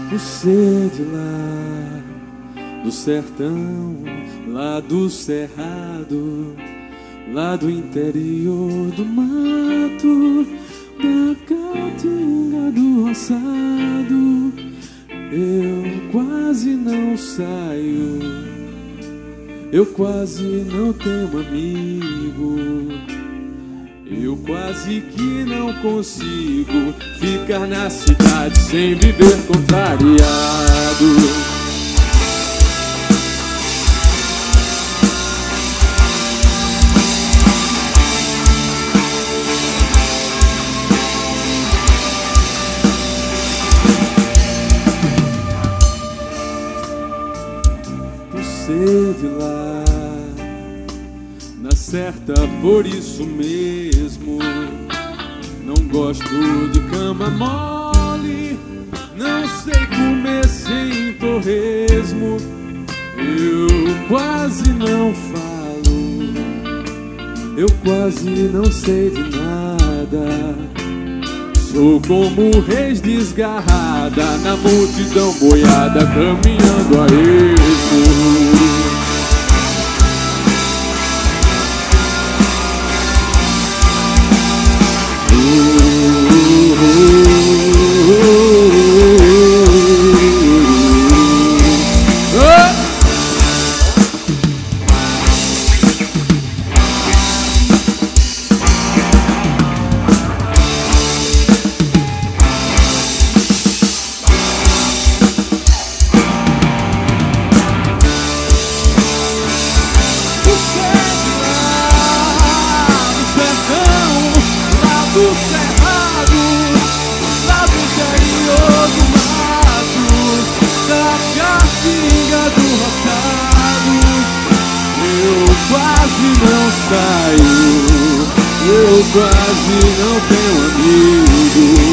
Você de lá do sertão, lá do cerrado, lá do interior do mato, da caatinga do roçado, eu quase não saio, eu quase não tenho amigo, eu quase que não consigo ficar na cidade sem viver contrariado. Você de lá, na certa, por isso mesmo não gosto de cama mole, não sei comer sem torresmo, eu quase não falo, eu quase não sei de nada, sou como reis desgarrada na multidão boiada, caminhando a esmo. Eu quase não tenho amigo.